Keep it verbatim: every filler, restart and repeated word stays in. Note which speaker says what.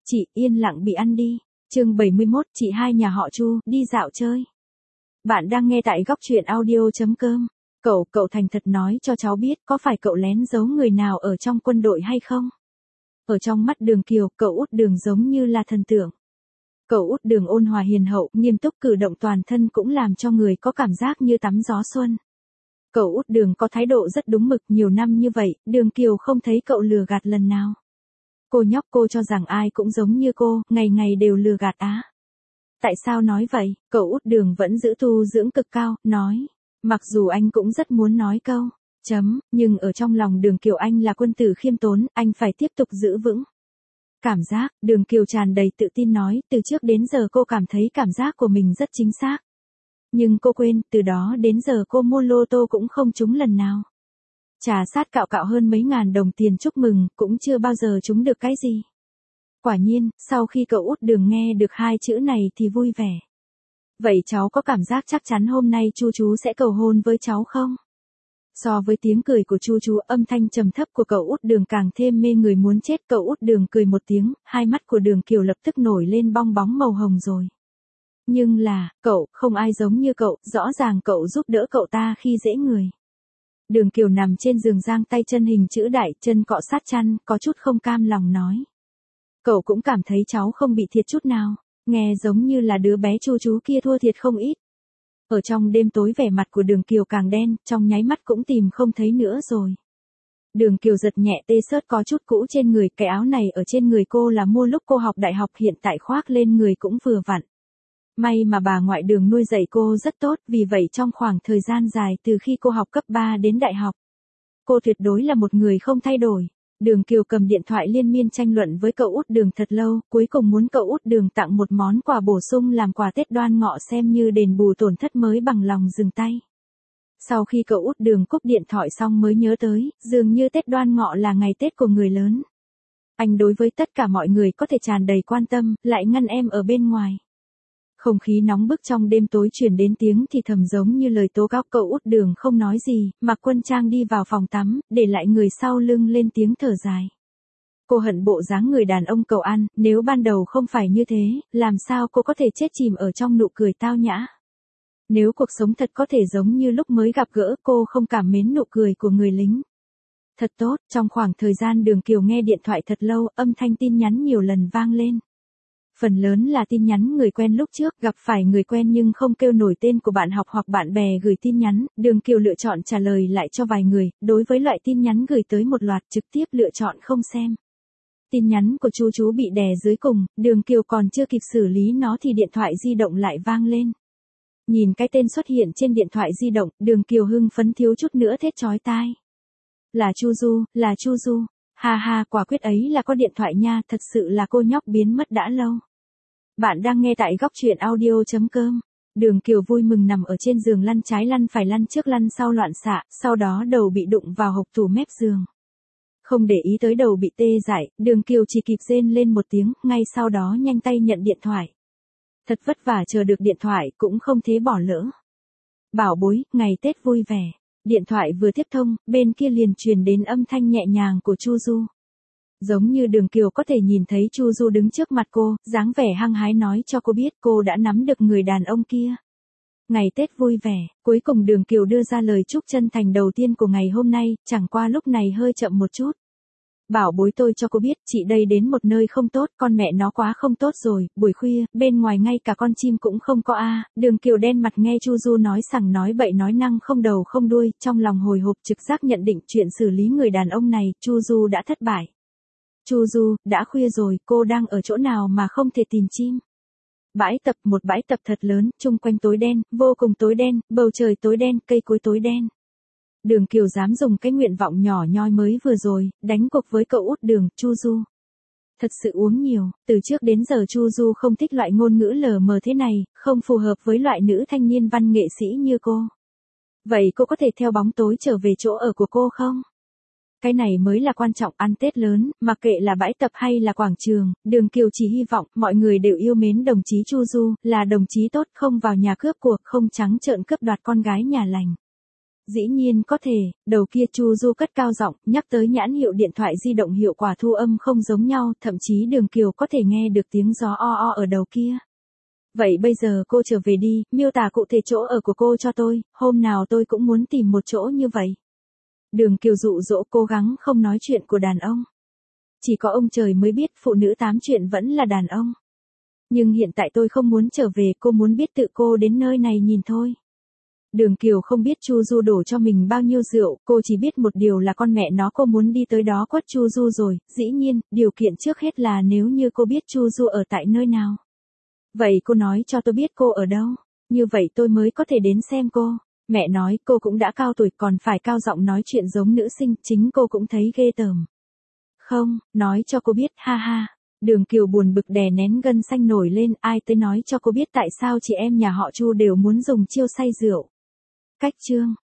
Speaker 1: Chị yên lặng bị ăn đi. Chương bảy mươi mốt, chị hai nhà họ Chu đi dạo chơi. Bạn đang nghe tại góc truyện audio chấm com. Cậu, cậu thành thật nói cho cháu biết có phải cậu lén giấu người nào ở trong quân đội hay không? Ở trong mắt Đường Kiều, cậu Út Đường giống như là thần tượng. Cậu Út Đường ôn hòa hiền hậu, nghiêm túc, cử động toàn thân cũng làm cho người có cảm giác như tắm gió xuân. Cậu Út Đường có thái độ rất đúng mực, nhiều năm như vậy, Đường Kiều không thấy cậu lừa gạt lần nào. Cô nhóc cô cho rằng ai cũng giống như cô, ngày ngày đều lừa gạt á. Tại sao nói vậy? Cậu Út Đường vẫn giữ tu dưỡng cực cao, nói. Mặc dù anh cũng rất muốn nói câu, chấm, nhưng ở trong lòng Đường Kiều anh là quân tử khiêm tốn, anh phải tiếp tục giữ vững. Cảm giác, Đường Kiều tràn đầy tự tin nói, từ trước đến giờ cô cảm thấy cảm giác của mình rất chính xác. Nhưng cô quên, từ đó đến giờ cô mua lô tô cũng không trúng lần nào. Trà sát cạo cạo hơn mấy ngàn đồng tiền chúc mừng, cũng chưa bao giờ trúng được cái gì. Quả nhiên, sau khi cậu Út Đường nghe được hai chữ này thì vui vẻ. Vậy cháu có cảm giác chắc chắn hôm nay Chu chú sẽ cầu hôn với cháu không? So với tiếng cười của Chu chú, âm thanh trầm thấp của cậu Út Đường càng thêm mê người muốn chết. Cậu Út Đường cười một tiếng, hai mắt của Đường Kiều lập tức nổi lên bong bóng màu hồng rồi. Nhưng là, cậu, không ai giống như cậu, rõ ràng cậu giúp đỡ cậu ta khi dễ người. Đường Kiều nằm trên giường giang tay chân hình chữ đại, chân cọ sát chăn, có chút không cam lòng nói. Cậu cũng cảm thấy cháu không bị thiệt chút nào, nghe giống như là đứa bé Chu chú kia thua thiệt không ít. Ở trong đêm tối vẻ mặt của Đường Kiều càng đen, trong nháy mắt cũng tìm không thấy nữa rồi. Đường Kiều giật nhẹ tê sớt có chút cũ trên người, cái áo này ở trên người cô là mua lúc cô học đại học, hiện tại khoác lên người cũng vừa vặn. May mà bà ngoại Đường nuôi dạy cô rất tốt, vì vậy trong khoảng thời gian dài từ khi cô học cấp ba đến đại học, cô tuyệt đối là một người không thay đổi. Đường Kiều cầm điện thoại liên miên tranh luận với cậu Út Đường thật lâu, cuối cùng muốn cậu Út Đường tặng một món quà bổ sung làm quà Tết Đoan Ngọ xem như đền bù tổn thất mới bằng lòng dừng tay. Sau khi cậu Út Đường cúp điện thoại xong mới nhớ tới, dường như Tết Đoan Ngọ là ngày Tết của người lớn. Anh đối với tất cả mọi người có thể tràn đầy quan tâm, lại ngăn em ở bên ngoài. Không khí nóng bức trong đêm tối truyền đến tiếng thì thầm giống như lời tố cáo. Cậu Út Đường không nói gì, mặc quân trang đi vào phòng tắm, để lại người sau lưng lên tiếng thở dài. Cô hận bộ dáng người đàn ông cầu ăn, nếu ban đầu không phải như thế, làm sao cô có thể chết chìm ở trong nụ cười tao nhã. Nếu cuộc sống thật có thể giống như lúc mới gặp gỡ, cô không cảm mến nụ cười của người lính. Thật tốt, trong khoảng thời gian Đường Kiều nghe điện thoại thật lâu, âm thanh tin nhắn nhiều lần vang lên. Phần lớn là tin nhắn người quen lúc trước, gặp phải người quen nhưng không kêu nổi tên của bạn học hoặc bạn bè gửi tin nhắn, Đường Kiều lựa chọn trả lời lại cho vài người, đối với loại tin nhắn gửi tới một loạt trực tiếp lựa chọn không xem. Tin nhắn của Chu chú bị đè dưới cùng, Đường Kiều còn chưa kịp xử lý nó thì điện thoại di động lại vang lên. Nhìn cái tên xuất hiện trên điện thoại di động, Đường Kiều hưng phấn thiếu chút nữa thét chói tai. Là Chu Du, là Chu Du. Ha ha, quả quyết ấy là có điện thoại nha, thật sự là cô nhóc biến mất đã lâu. Bạn đang nghe tại góc truyện audio chấm com. Đường Kiều vui mừng nằm ở trên giường lăn trái lăn phải lăn trước lăn sau loạn xạ, sau đó đầu bị đụng vào hộc tủ mép giường. Không để ý tới đầu bị tê dại, Đường Kiều chỉ kịp rên lên một tiếng, ngay sau đó nhanh tay nhận điện thoại. Thật vất vả chờ được điện thoại, cũng không thế bỏ lỡ. Bảo bối, ngày Tết vui vẻ. Điện thoại vừa tiếp thông, bên kia liền truyền đến âm thanh nhẹ nhàng của Chu Du. Giống như Đường Kiều có thể nhìn thấy Chu Du đứng trước mặt cô, dáng vẻ hăng hái nói cho cô biết cô đã nắm được người đàn ông kia. Ngày Tết vui vẻ, cuối cùng Đường Kiều đưa ra lời chúc chân thành đầu tiên của ngày hôm nay, chẳng qua lúc này hơi chậm một chút. Bảo bối tôi cho cô biết, chị đây đến một nơi không tốt, con mẹ nó quá không tốt rồi, buổi khuya, bên ngoài ngay cả con chim cũng không có a. À. Đường Kiều đen mặt nghe Chu Du nói sằng nói bậy nói năng không đầu không đuôi, trong lòng hồi hộp trực giác nhận định chuyện xử lý người đàn ông này, Chu Du đã thất bại. Chu Du, đã khuya rồi, cô đang ở chỗ nào mà không thể tìm chim? Bãi tập, một bãi tập thật lớn, chung quanh tối đen, vô cùng tối đen, bầu trời tối đen, cây cối tối đen. Đường Kiều dám dùng cái nguyện vọng nhỏ nhoi mới vừa rồi, đánh cuộc với cậu Út Đường, Chu Du. Thật sự uống nhiều, từ trước đến giờ Chu Du không thích loại ngôn ngữ lờ mờ thế này, không phù hợp với loại nữ thanh niên văn nghệ sĩ như cô. Vậy cô có thể theo bóng tối trở về chỗ ở của cô không? Cái này mới là quan trọng, ăn Tết lớn, mặc kệ là bãi tập hay là quảng trường, Đường Kiều chỉ hy vọng mọi người đều yêu mến đồng chí Chu Du, là đồng chí tốt, không vào nhà cướp cuộc, không trắng trợn cướp đoạt con gái nhà lành. Dĩ nhiên có thể, đầu kia Chu Du cất cao giọng, nhắc tới nhãn hiệu điện thoại di động hiệu quả thu âm không giống nhau, thậm chí Đường Kiều có thể nghe được tiếng gió o o ở đầu kia. Vậy bây giờ cô trở về đi, miêu tả cụ thể chỗ ở của cô cho tôi, hôm nào tôi cũng muốn tìm một chỗ như vậy. Đường Kiều dụ dỗ cố gắng không nói chuyện của đàn ông. Chỉ có ông trời mới biết phụ nữ tám chuyện vẫn là đàn ông. Nhưng hiện tại tôi không muốn trở về, cô muốn biết tự cô đến nơi này nhìn thôi. Đường Kiều không biết Chu Du đổ cho mình bao nhiêu rượu, cô chỉ biết một điều là con mẹ nó cô muốn đi tới đó quất Chu Du rồi, dĩ nhiên, điều kiện trước hết là nếu như cô biết Chu Du ở tại nơi nào. Vậy cô nói cho tôi biết cô ở đâu, như vậy tôi mới có thể đến xem cô. Mẹ nói cô cũng đã cao tuổi còn phải cao giọng nói chuyện giống nữ sinh, chính cô cũng thấy ghê tởm. Không, nói cho cô biết, ha ha. Đường Kiều buồn bực đè nén gân xanh nổi lên, ai tới nói cho cô biết tại sao chị em nhà họ Chu đều muốn dùng chiêu say rượu. Cách chương